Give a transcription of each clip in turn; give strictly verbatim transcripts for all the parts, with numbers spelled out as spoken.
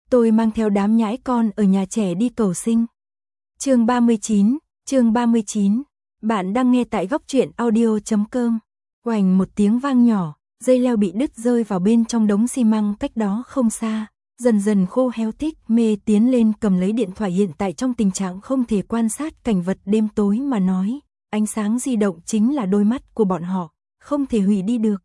tôi mang theo đám nhãi con ở nhà trẻ đi cầu sinh. Chương ba mươi chín, chương ba mươi chín. Bạn đang nghe tại góc truyện audio chấm com. Oành một tiếng vang nhỏ, dây leo bị đứt rơi vào bên trong đống xi măng cách đó không xa. Dần dần khô héo. Thích Mê tiến lên cầm lấy điện thoại hiện tại trong tình trạng không thể quan sát cảnh vật đêm tối mà nói. Ánh sáng di động chính là đôi mắt của bọn họ, không thể hủy đi được.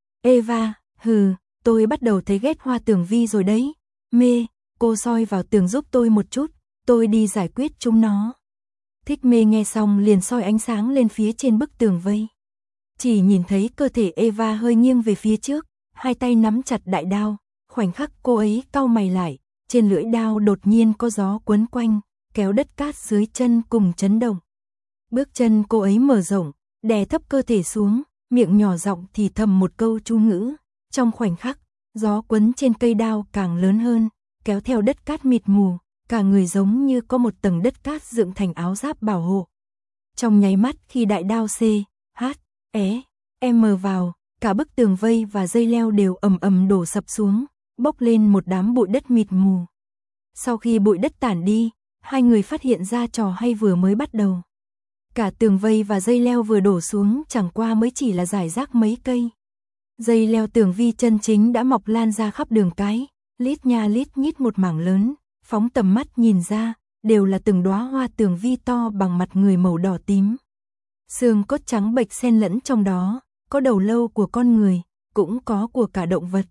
Eva, hừ, tôi bắt đầu thấy ghét Hoa Tường Vi rồi đấy. Mê, cô soi vào tường giúp tôi một chút, tôi đi giải quyết chúng nó. Thích Mê nghe xong liền soi ánh sáng lên phía trên bức tường vây. Chỉ nhìn thấy cơ thể Eva hơi nghiêng về phía trước, hai tay nắm chặt đại đao. Khoảnh khắc cô ấy cau mày lại, trên lưỡi đao đột nhiên có gió quấn quanh, kéo đất cát dưới chân cùng chấn động. Bước chân cô ấy mở rộng, đè thấp cơ thể xuống, miệng nhỏ giọng thì thầm một câu chú ngữ. Trong khoảnh khắc, gió quấn trên cây đao càng lớn hơn, kéo theo đất cát mịt mù, cả người giống như có một tầng đất cát dựng thành áo giáp bảo hộ. Trong nháy mắt khi đại đao C, H, E, M vào, cả bức tường vây và dây leo đều ầm ầm đổ sập xuống, bốc lên một đám bụi đất mịt mù. Sau khi bụi đất tản đi, hai người phát hiện ra trò hay vừa mới bắt đầu. Cả tường vây và dây leo vừa đổ xuống chẳng qua mới chỉ là rải rác mấy cây. Dây leo tường vi chân chính đã mọc lan ra khắp đường cái, lít nha lít nhít một mảng lớn, phóng tầm mắt nhìn ra, đều là từng đóa hoa tường vi to bằng mặt người màu đỏ tím. Xương cốt trắng bệch xen lẫn trong đó, có đầu lâu của con người, cũng có của cả động vật.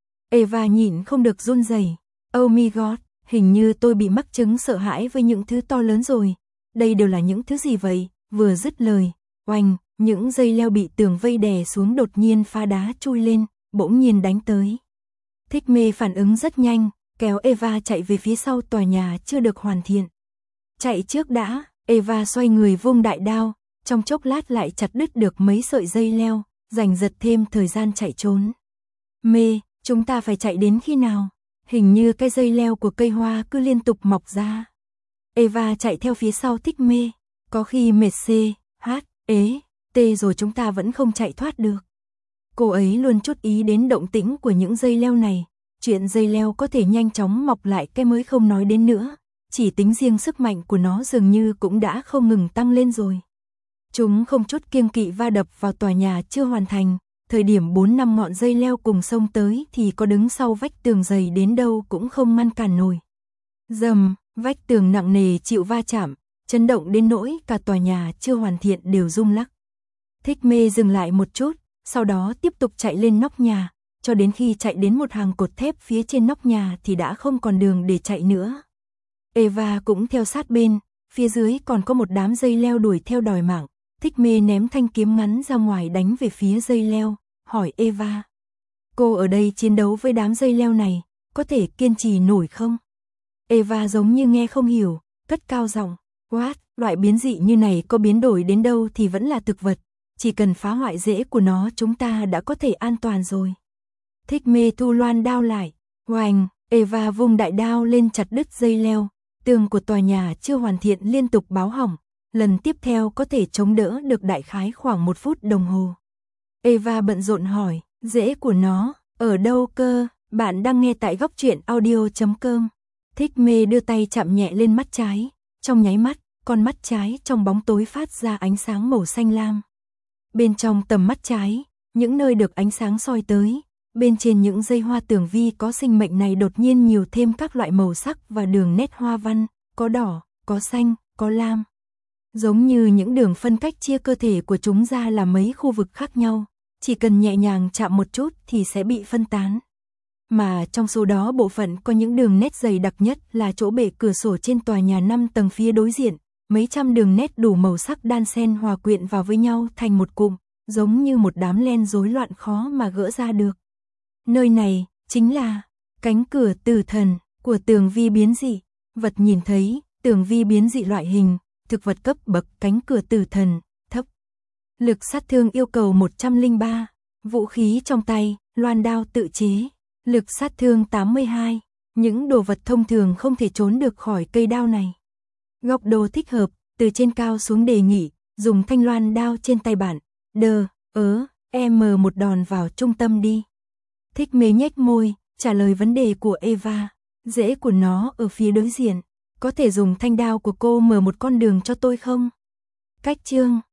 Eva nhịn không được run rẩy. Oh my god, hình như tôi bị mắc chứng sợ hãi với những thứ to lớn rồi. Đây đều là những thứ gì vậy? Vừa dứt lời, oanh, những dây leo bị tường vây đè xuống đột nhiên phá đá chui lên, bỗng nhiên đánh tới. Thích Mê phản ứng rất nhanh, kéo Eva chạy về phía sau tòa nhà chưa được hoàn thiện. Chạy trước đã, Eva xoay người vung đại đao, trong chốc lát lại chặt đứt được mấy sợi dây leo, giành giật thêm thời gian chạy trốn. Mê, chúng ta phải chạy đến khi nào? Hình như cái dây leo của cây hoa cứ liên tục mọc ra. Eva chạy theo phía sau Thích Mê, có khi mệt C, H, ế, T rồi chúng ta vẫn không chạy thoát được. Cô ấy luôn chút ý đến động tĩnh của những dây leo này, chuyện dây leo có thể nhanh chóng mọc lại cái mới không nói đến nữa, chỉ tính riêng sức mạnh của nó dường như cũng đã không ngừng tăng lên rồi. Chúng không chút kiêng kỵ va đập vào tòa nhà chưa hoàn thành, thời điểm bốn năm ngọn dây leo cùng xông tới thì có đứng sau vách tường dày đến đâu cũng không ngăn cản nổi. Dầm, vách tường nặng nề chịu va chạm, chấn động đến nỗi cả tòa nhà chưa hoàn thiện đều rung lắc. Thích Mê dừng lại một chút, sau đó tiếp tục chạy lên nóc nhà, cho đến khi chạy đến một hàng cột thép phía trên nóc nhà thì đã không còn đường để chạy nữa. Eva cũng theo sát bên, phía dưới còn có một đám dây leo đuổi theo đòi mạng. Thích Mê ném thanh kiếm ngắn ra ngoài đánh về phía dây leo, hỏi Eva. Cô ở đây chiến đấu với đám dây leo này, có thể kiên trì nổi không? Eva giống như nghe không hiểu, cất cao giọng. What, loại biến dị như này có biến đổi đến đâu thì vẫn là thực vật, chỉ cần phá hoại rễ của nó chúng ta đã có thể an toàn rồi. Thích Mê thu loan đao lại, oành, Eva vung đại đao lên chặt đứt dây leo, tường của tòa nhà chưa hoàn thiện liên tục báo hỏng, lần tiếp theo có thể chống đỡ được đại khái khoảng một phút đồng hồ. Eva bận rộn hỏi, rễ của nó, ở đâu cơ? Bạn đang nghe tại góc truyện audio chấm com. Thích Mê đưa tay chạm nhẹ lên mắt trái, trong nháy mắt, con mắt trái trong bóng tối phát ra ánh sáng màu xanh lam. Bên trong tầm mắt trái, những nơi được ánh sáng soi tới, bên trên những dây hoa tường vi có sinh mệnh này đột nhiên nhiều thêm các loại màu sắc và đường nét hoa văn, có đỏ, có xanh, có lam. Giống như những đường phân cách chia cơ thể của chúng ra là mấy khu vực khác nhau, chỉ cần nhẹ nhàng chạm một chút thì sẽ bị phân tán. Mà trong số đó bộ phận có những đường nét dày đặc nhất là chỗ bệ cửa sổ trên tòa nhà năm tầng phía đối diện, mấy trăm đường nét đủ màu sắc đan xen hòa quyện vào với nhau thành một cụm, giống như một đám len rối loạn khó mà gỡ ra được. Nơi này chính là cánh cửa tử thần của tường vi biến dị, vật nhìn thấy, tường vi biến dị loại hình, thực vật cấp bậc cánh cửa tử thần, thấp. Lực sát thương yêu cầu một trăm lẻ ba, vũ khí trong tay, loan đao tự chế, lực sát thương tám mươi hai, những đồ vật thông thường không thể trốn được khỏi cây đao này. Góc độ thích hợp, từ trên cao xuống đề nghị, dùng thanh loan đao trên tay bạn, đờ, ớ, em một đòn vào trung tâm đi. Thích Mê nhếch môi, trả lời vấn đề của Eva. Rễ của nó ở phía đối diện. Có thể dùng thanh đao của cô mở một con đường cho tôi không? Cách chương